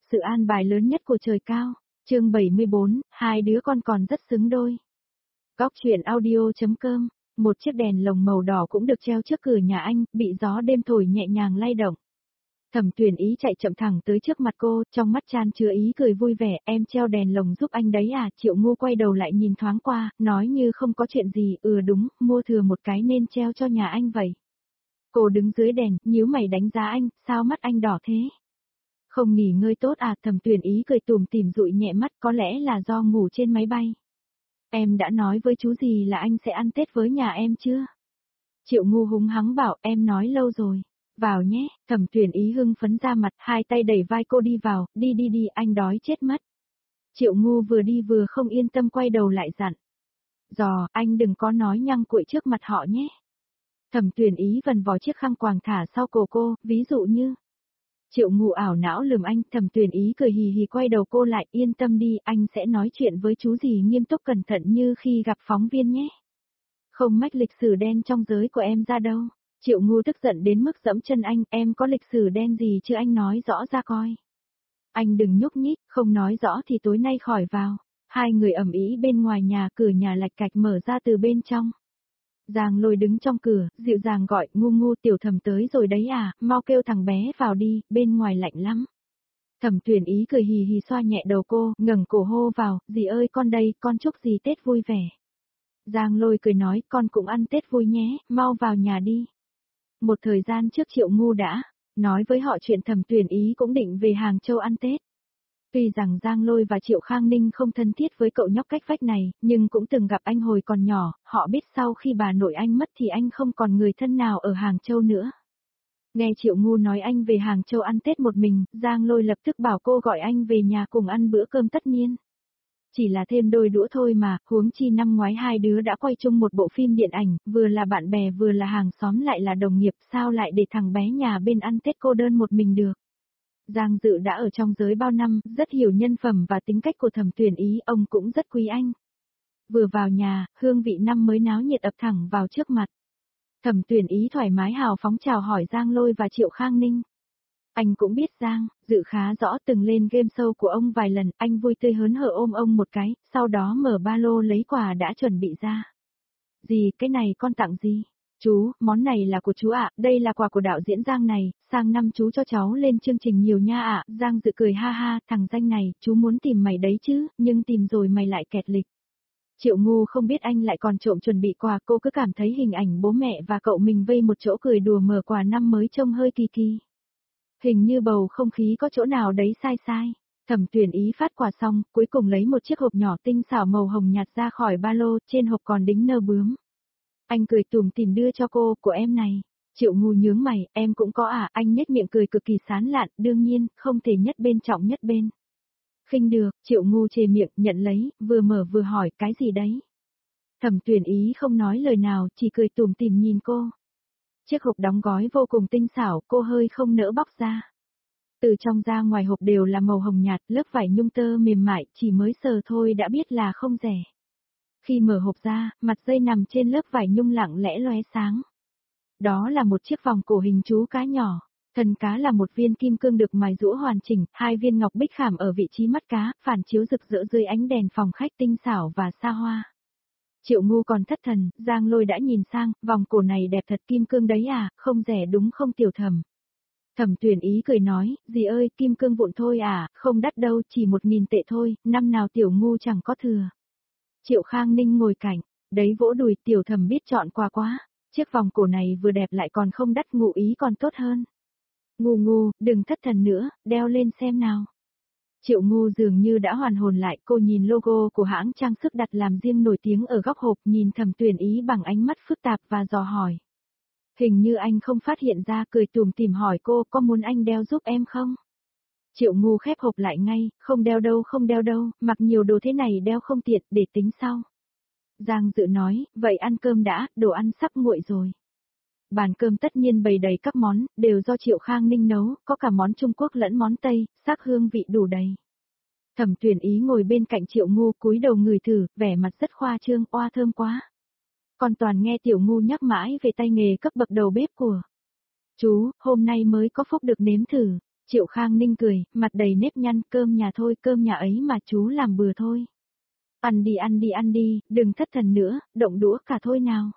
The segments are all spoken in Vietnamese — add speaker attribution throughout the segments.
Speaker 1: Sự an bài lớn nhất của trời cao. Chương 74, hai đứa con còn rất xứng đôi. Góc truyện audio.com. Một chiếc đèn lồng màu đỏ cũng được treo trước cửa nhà anh, bị gió đêm thổi nhẹ nhàng lay động. Thẩm Tuyển Ý chạy chậm thẳng tới trước mặt cô, trong mắt chan chứa ý cười vui vẻ, em treo đèn lồng giúp anh đấy à? Triệu Ngu quay đầu lại nhìn thoáng qua, nói như không có chuyện gì, đúng, mua thừa một cái nên treo cho nhà anh vậy. Cô đứng dưới đèn, nhíu mày đánh giá anh, sao mắt anh đỏ thế? Không nghỉ ngơi tốt à? Thẩm Tuyển Ý cười tủm tỉm dụi nhẹ mắt, có lẽ là do ngủ trên máy bay. Em đã nói với chú gì là anh sẽ ăn Tết với nhà em chưa? Triệu Ngu húng hắng bảo, em nói lâu rồi. Vào nhé, Thẩm Tuyển Ý hưng phấn ra mặt, hai tay đẩy vai cô đi vào, đi, anh đói chết mất. Triệu Ngu vừa đi vừa không yên tâm quay đầu lại dặn. Anh đừng có nói nhăng cuội trước mặt họ nhé. Thẩm Tuyển Ý vần vò chiếc khăn quàng thả sau cổ cô, ví dụ như. Triệu Ngu ảo não lườm anh, Thẩm Tuyển Ý cười hì hì quay đầu cô lại, yên tâm đi, anh sẽ nói chuyện với chú gì nghiêm túc cẩn thận như khi gặp phóng viên nhé. Không mách lịch sử đen trong giới của em ra đâu. Triệu Ngu tức giận đến mức giẫm chân anh, em có lịch sử đen gì chứ anh nói rõ ra coi. Anh đừng nhúc nhích, không nói rõ thì tối nay khỏi vào. Hai người ầm ĩ bên ngoài nhà, cửa nhà lạch cạch mở ra từ bên trong. Giang Lôi đứng trong cửa, dịu dàng gọi, Ngu Tiểu Thẩm tới rồi đấy à, mau kêu thằng bé vào đi, bên ngoài lạnh lắm. Thẩm Tuyển Ý cười hì hì xoa nhẹ đầu cô, ngẩng cổ hô vào, dì ơi con đây, con chúc dì Tết vui vẻ. Giang Lôi cười nói, con cũng ăn Tết vui nhé, mau vào nhà đi. Một thời gian trước Triệu Ngu đã nói với họ chuyện Thẩm Tuyển Ý cũng định về Hàng Châu ăn Tết. Tuy rằng Giang Lôi và Triệu Khang Ninh không thân thiết với cậu nhóc cách vách này, nhưng cũng từng gặp anh hồi còn nhỏ, họ biết sau khi bà nội anh mất thì anh không còn người thân nào ở Hàng Châu nữa. Nghe Triệu Ngu nói anh về Hàng Châu ăn Tết một mình, Giang Lôi lập tức bảo cô gọi anh về nhà cùng ăn bữa cơm tất niên. Chỉ là thêm đôi đũa thôi mà, huống chi năm ngoái hai đứa đã quay chung một bộ phim điện ảnh, vừa là bạn bè vừa là hàng xóm lại là đồng nghiệp, sao lại để thằng bé nhà bên ăn Tết cô đơn một mình được. Giang Dự đã ở trong giới bao năm, rất hiểu nhân phẩm và tính cách của Thẩm Tuyển Ý, ông cũng rất quý anh. Vừa vào nhà, hương vị năm mới náo nhiệt ập thẳng vào trước mặt. Thẩm Tuyển Ý thoải mái hào phóng chào hỏi Giang Lôi và Triệu Khang Ninh. Anh cũng biết Giang Dự khá rõ, từng lên game show của ông vài lần, anh vui tươi hớn hở ôm ông một cái, sau đó mở ba lô lấy quà đã chuẩn bị ra. Dì, cái này con tặng gì? Chú, món này là của chú ạ, đây là quà của đạo diễn Giang này, sang năm chú cho cháu lên chương trình nhiều nha ạ. Giang Dự cười ha ha, thằng danh này, chú muốn tìm mày đấy chứ, nhưng tìm rồi mày lại kẹt lịch. Triệu Ngu không biết anh lại còn trộm chuẩn bị quà, cô cứ cảm thấy hình ảnh bố mẹ và cậu mình vây một chỗ cười đùa mở quà năm mới trông hơi kỳ kỳ. Hình như bầu không khí có chỗ nào đấy sai. Thẩm Tuyển Ý phát quà xong, cuối cùng lấy một chiếc hộp nhỏ tinh xảo màu hồng nhạt ra khỏi ba lô, trên hộp còn đính nơ bướm. Anh cười tủm tỉm đưa cho cô, của em này. Triệu Ngu nhướng mày, em cũng có à? Anh nhếch miệng cười cực kỳ sán lạn, đương nhiên, không thể nhất bên trọng nhất bên. Khinh được, Triệu Ngu chề miệng, nhận lấy, vừa mở vừa hỏi, cái gì đấy? Thẩm Tuyển Ý không nói lời nào, chỉ cười tủm tỉm nhìn cô. Chiếc hộp đóng gói vô cùng tinh xảo, cô hơi không nỡ bóc ra. Từ trong ra ngoài hộp đều là màu hồng nhạt, lớp vải nhung tơ mềm mại, chỉ mới sờ thôi đã biết là không rẻ. Khi mở hộp ra, mặt dây nằm trên lớp vải nhung lặng lẽ lóe sáng. Đó là một chiếc vòng cổ hình chú cá nhỏ, thân cá là một viên kim cương được mài rũa hoàn chỉnh, hai viên ngọc bích khảm ở vị trí mắt cá, phản chiếu rực rỡ dưới ánh đèn phòng khách tinh xảo và xa hoa. Triệu Ngu còn thất thần, Giang Lôi đã nhìn sang, vòng cổ này đẹp thật, kim cương đấy à, không rẻ đúng không Tiểu Thẩm? Thẩm Tuyển Ý cười nói, dì ơi, kim cương vụn thôi à, không đắt đâu, chỉ 1.000 tệ thôi, năm nào Tiểu Ngu chẳng có thừa. Triệu Khang Ninh ngồi cạnh, đấy vỗ đùi, Tiểu Thẩm biết chọn quà quá, chiếc vòng cổ này vừa đẹp lại còn không đắt, ngụ ý còn tốt hơn. Ngu, đừng thất thần nữa, đeo lên xem nào. Triệu Ngu dường như đã hoàn hồn lại, cô nhìn logo của hãng trang sức đặt làm riêng nổi tiếng ở góc hộp, nhìn Thẩm Tuyển Ý bằng ánh mắt phức tạp và dò hỏi. Hình như anh không phát hiện ra, cười tủm tỉm hỏi cô, có muốn anh đeo giúp em không? Triệu Ngu khép hộp lại ngay, không đeo đâu, mặc nhiều đồ thế này đeo không tiện, để tính sau. Giang Dự nói, vậy ăn cơm đã, đồ ăn sắp nguội rồi. Bàn cơm tất nhiên bày đầy các món, đều do Triệu Khang Ninh nấu, có cả món Trung Quốc lẫn món Tây, sắc hương vị đủ đầy. Thẩm Tuyển Ý ngồi bên cạnh Triệu Ngu cúi đầu ngửi thử, vẻ mặt rất khoa trương, oa thơm quá. Còn toàn nghe Tiểu Ngu nhắc mãi về tay nghề cấp bậc đầu bếp của. Chú, hôm nay mới có phúc được nếm thử. Triệu Khang Ninh cười, mặt đầy nếp nhăn, cơm nhà thôi, cơm nhà ấy mà chú làm bừa thôi. Ăn đi ăn đi ăn đi, đừng thất thần nữa, động đũa cả thôi nào.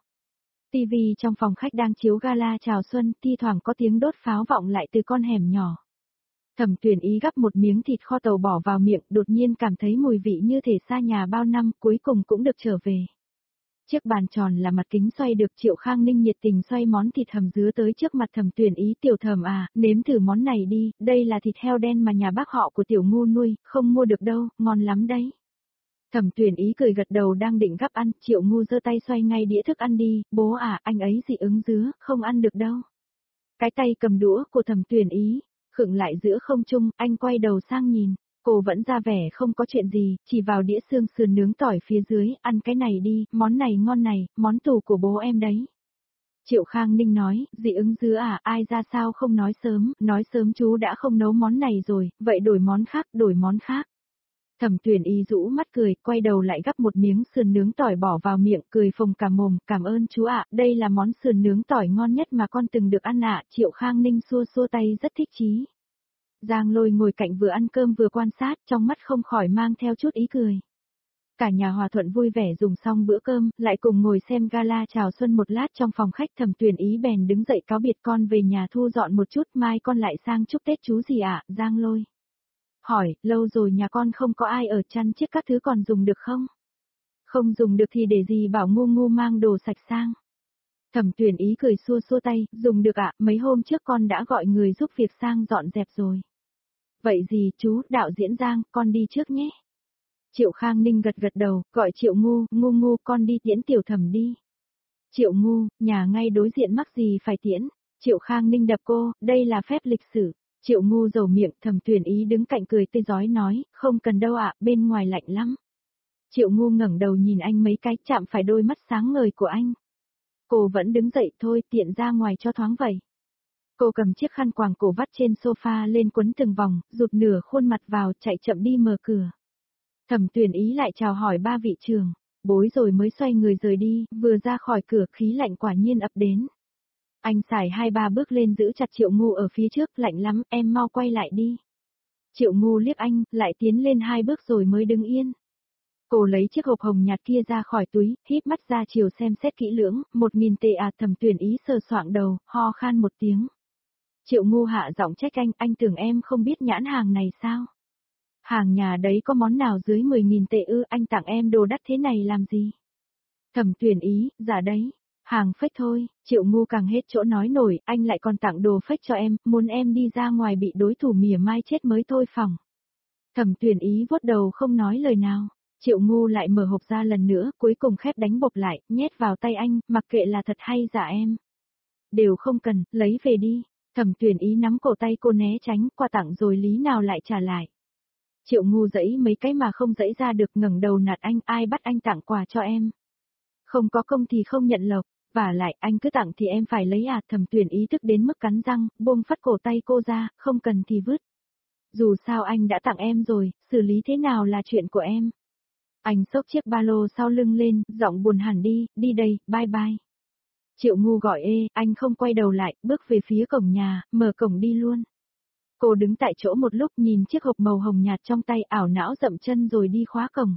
Speaker 1: TV trong phòng khách đang chiếu gala chào xuân, thi thoảng có tiếng đốt pháo vọng lại từ con hẻm nhỏ. Thẩm Tuyển Ý gắp một miếng thịt kho tàu bỏ vào miệng, đột nhiên cảm thấy mùi vị như thể xa nhà bao năm, cuối cùng cũng được trở về. Chiếc bàn tròn là mặt kính xoay được, Triệu Khang Ninh nhiệt tình xoay món thịt hầm dứa tới trước mặt Thẩm Tuyển Ý. Tiểu Thẩm à, nếm thử món này đi, đây là thịt heo đen mà nhà bác họ của Tiểu Ngu nuôi, không mua được đâu, ngon lắm đấy. Thẩm Tuyển Ý cười gật đầu đang định gắp ăn, Triệu Ngu giơ tay xoay ngay đĩa thức ăn đi, bố à, anh ấy dị ứng dứa, không ăn được đâu. Cái tay cầm đũa của Thẩm Tuyển Ý khựng lại giữa không trung, anh quay đầu sang nhìn, cô vẫn ra vẻ không có chuyện gì, chỉ vào đĩa xương sườn nướng tỏi phía dưới, ăn cái này đi, món này ngon này, món tủ của bố em đấy. Triệu Khang Ninh nói, dị ứng dứa à, ai ra sao không nói sớm chú đã không nấu món này rồi, vậy đổi món khác, đổi món khác. Thẩm Tuyển Ý rũ mắt cười, quay đầu lại gắp một miếng sườn nướng tỏi bỏ vào miệng, cười phồng cả mồm, cảm ơn chú ạ, đây là món sườn nướng tỏi ngon nhất mà con từng được ăn ạ. Triệu Khang Ninh xua xua tay rất thích chí. Giang Lôi ngồi cạnh vừa ăn cơm vừa quan sát, trong mắt không khỏi mang theo chút ý cười. Cả nhà hòa thuận vui vẻ dùng xong bữa cơm, lại cùng ngồi xem gala chào xuân một lát trong phòng khách. Thẩm Tuyển Ý bèn đứng dậy cáo biệt, con về nhà thu dọn một chút, mai con lại sang chúc Tết chú gì ạ. Giang Lôi hỏi, lâu rồi nhà con không có ai ở, chăn chiếc các thứ còn dùng được không? Không dùng được thì để gì bảo Ngu Ngu mang đồ sạch sang. Thẩm Tuyển Ý cười xua xua tay, dùng được ạ, mấy hôm trước con đã gọi người giúp việc sang dọn dẹp rồi. Vậy gì chú, đạo diễn Giang, con đi trước nhé. Triệu Khang Ninh gật gật đầu, gọi Triệu Ngu, Ngu con đi tiễn Tiểu Thẩm đi. Triệu Ngu, nhà ngay đối diện mắc gì phải tiễn. Triệu Khang Ninh đập cô, đây là phép lịch sử. Triệu Ngu dầu miệng, Thẩm Tuyển Ý đứng cạnh cười tươi rói nói, không cần đâu ạ, bên ngoài lạnh lắm. Triệu Ngu ngẩng đầu nhìn anh mấy cái, chạm phải đôi mắt sáng ngời của anh. Cô vẫn đứng dậy, thôi tiện ra ngoài cho thoáng vậy. Cô cầm chiếc khăn quàng cổ vắt trên sofa lên quấn từng vòng, rụt nửa khuôn mặt vào, chạy chậm đi mở cửa. Thẩm Tuyển Ý lại chào hỏi ba vị trưởng, bối rồi mới xoay người rời đi, vừa ra khỏi cửa khí lạnh quả nhiên ập đến. Anh xài 2-3 bước lên giữ chặt Triệu Ngu ở phía trước, lạnh lắm, em mau quay lại đi. Triệu Ngu liếc anh, lại tiến lên 2 bước rồi mới đứng yên. Cô lấy chiếc hộp hồng nhạt kia ra khỏi túi, híp mắt ra chiều xem xét kỹ lưỡng, 1.000 tệ à. Thẩm Tuyển Ý sờ soạng đầu, ho khan một tiếng. Triệu Ngu hạ giọng trách anh tưởng em không biết nhãn hàng này sao? Hàng nhà đấy có món nào dưới 10.000 tệ ư, anh tặng em đồ đắt thế này làm gì? Thẩm Tuyển Ý, dạ đấy, hàng fake thôi. Triệu Ngu càng hết chỗ nói nổi, anh lại còn tặng đồ fake cho em, muốn em đi ra ngoài bị đối thủ mỉa mai chết mới thôi phòng. Thẩm Tuyển Ý vuốt đầu không nói lời nào. Triệu Ngu lại mở hộp ra lần nữa, cuối cùng khép đánh bọc lại, nhét vào tay anh, mặc kệ là thật hay giả em. Đều không cần, lấy về đi. Thẩm Tuyển Ý nắm cổ tay cô né tránh, quà tặng rồi lý nào lại trả lại. Triệu Ngu giãy mấy cái mà không giãy ra được, ngẩng đầu nạt anh, ai bắt anh tặng quà cho em? Không có công thì không nhận lộc, và lại anh cứ tặng thì em phải lấy à. Thẩm Tuyển Ý tức đến mức cắn răng, buông phắt cổ tay cô ra, không cần thì vứt. Dù sao anh đã tặng em rồi, xử lý thế nào là chuyện của em. Anh xốc chiếc ba lô sau lưng lên, giọng buồn hẳn đi đây, bye bye. Triệu Ngu gọi anh không quay đầu lại, bước về phía cổng nhà, mở cổng đi luôn. Cô đứng tại chỗ một lúc nhìn chiếc hộp màu hồng nhạt trong tay, ảo não dậm chân rồi đi khóa cổng.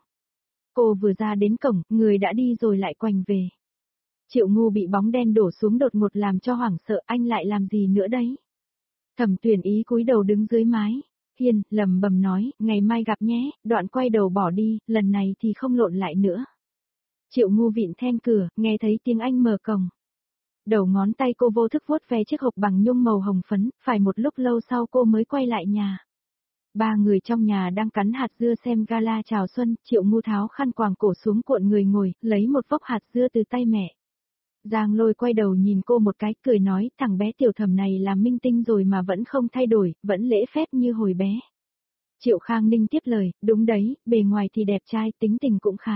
Speaker 1: Cô vừa ra đến cổng, người đã đi rồi lại quành về. Triệu Ngu bị bóng đen đổ xuống đột ngột làm cho hoảng sợ, anh lại làm gì nữa đấy? Thẩm Tuyển Ý cúi đầu đứng dưới mái hiên, lầm bầm nói, ngày mai gặp nhé, đoạn quay đầu bỏ đi, lần này thì không lộn lại nữa. Triệu Ngu vịn then cửa, nghe thấy tiếng anh mở cổng. Đầu ngón tay cô vô thức vuốt ve chiếc hộp bằng nhung màu hồng phấn, phải một lúc lâu sau cô mới quay lại nhà. Ba người trong nhà đang cắn hạt dưa xem gala chào xuân, Triệu Ngu tháo khăn quàng cổ xuống cuộn người ngồi, lấy một vốc hạt dưa từ tay mẹ. Giang Lôi quay đầu nhìn cô một cái, cười nói, thằng bé Tiểu Thẩm này là minh tinh rồi mà vẫn không thay đổi, vẫn lễ phép như hồi bé. Triệu Khang Ninh tiếp lời, đúng đấy, bề ngoài thì đẹp trai, tính tình cũng khá.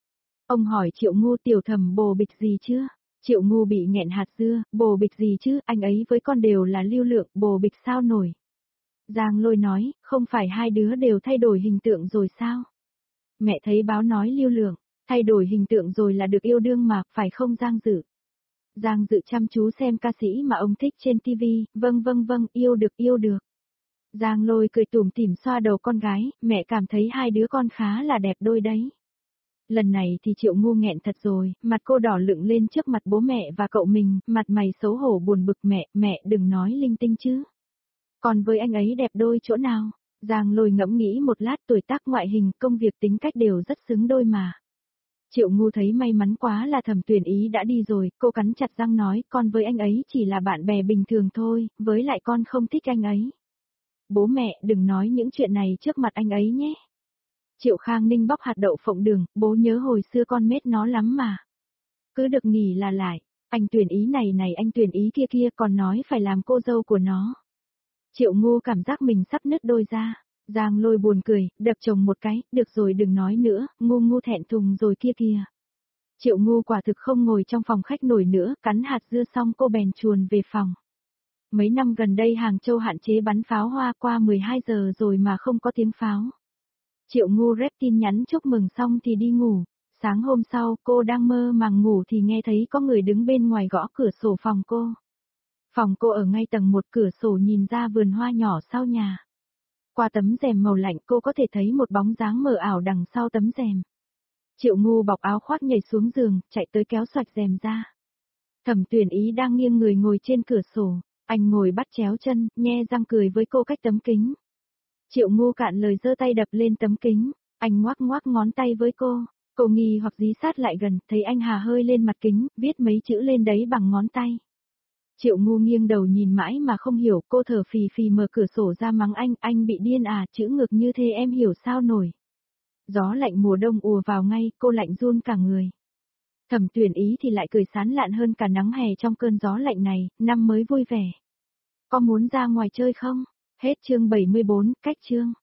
Speaker 1: Ông hỏi Triệu Ngu, Tiểu Thẩm bồ bịch gì chưa? Triệu Ngu bị nghẹn hạt dưa, bồ bịch gì chứ, anh ấy với con đều là lưu lượng, bồ bịch sao nổi. Giang Lôi nói, không phải hai đứa đều thay đổi hình tượng rồi sao? Mẹ thấy báo nói lưu lượng, thay đổi hình tượng rồi là được yêu đương mà, phải không Giang Dự? Giang Dự chăm chú xem ca sĩ mà ông thích trên TV, vâng, yêu được. Giang Lôi cười tủm tỉm xoa đầu con gái, mẹ cảm thấy hai đứa con khá là đẹp đôi đấy. Lần này thì Triệu Ngu nghẹn thật rồi, mặt cô đỏ lựng lên trước mặt bố mẹ và cậu mình, mặt mày xấu hổ buồn bực mẹ đừng nói linh tinh chứ. Còn với anh ấy đẹp đôi chỗ nào? Giang Lôi ngẫm nghĩ một lát, tuổi tác, ngoại hình, công việc, tính cách đều rất xứng đôi mà. Triệu Ngu thấy may mắn quá là Thẩm Tuyển Ý đã đi rồi, cô cắn chặt răng nói, con với anh ấy chỉ là bạn bè bình thường thôi, với lại con không thích anh ấy. Bố mẹ đừng nói những chuyện này trước mặt anh ấy nhé. Triệu Khang Ninh bóc hạt đậu phộng đường, bố nhớ hồi xưa con mết nó lắm mà. Cứ được nghỉ là lại, anh Tuyển Ý này anh Tuyển Ý kia còn nói phải làm cô dâu của nó. Triệu Ngu cảm giác mình sắp nứt đôi ra. Giang Lôi buồn cười, đập chồng một cái, được rồi đừng nói nữa, Ngu thẹn thùng rồi kia. Triệu Ngu quả thực không ngồi trong phòng khách nổi nữa, cắn hạt dưa xong cô bèn chuồn về phòng. Mấy năm gần đây Hàng Châu hạn chế bắn pháo hoa, qua 12 giờ rồi mà không có tiếng pháo. Triệu Ngu rep tin nhắn chúc mừng xong thì đi ngủ. Sáng hôm sau cô đang mơ màng ngủ thì nghe thấy có người đứng bên ngoài gõ cửa sổ phòng cô. Phòng cô ở ngay tầng 1, cửa sổ nhìn ra vườn hoa nhỏ sau nhà. Qua tấm rèm màu lạnh cô có thể thấy một bóng dáng mờ ảo đằng sau tấm rèm. Triệu Ngu bọc áo khoác nhảy xuống giường, chạy tới kéo xoạch rèm ra. Thẩm Tuyển Ý đang nghiêng người ngồi trên cửa sổ, anh ngồi bắt chéo chân, nhe răng cười với cô cách tấm kính. Triệu Ngu cạn lời giơ tay đập lên tấm kính, anh ngoắc ngón tay với cô nghi hoặc dí sát lại gần, thấy anh hà hơi lên mặt kính, viết mấy chữ lên đấy bằng ngón tay. Triệu Ngu nghiêng đầu nhìn mãi mà không hiểu, cô thở phì mở cửa sổ ra mắng anh bị điên à, chữ ngược như thế em hiểu sao nổi. Gió lạnh mùa đông ùa vào ngay, cô lạnh run cả người. Thẩm Tuyển Ý thì lại cười sán lạn hơn cả nắng hè trong cơn gió lạnh này, năm mới vui vẻ. Có muốn ra ngoài chơi không? Hết chương 74, cách chương.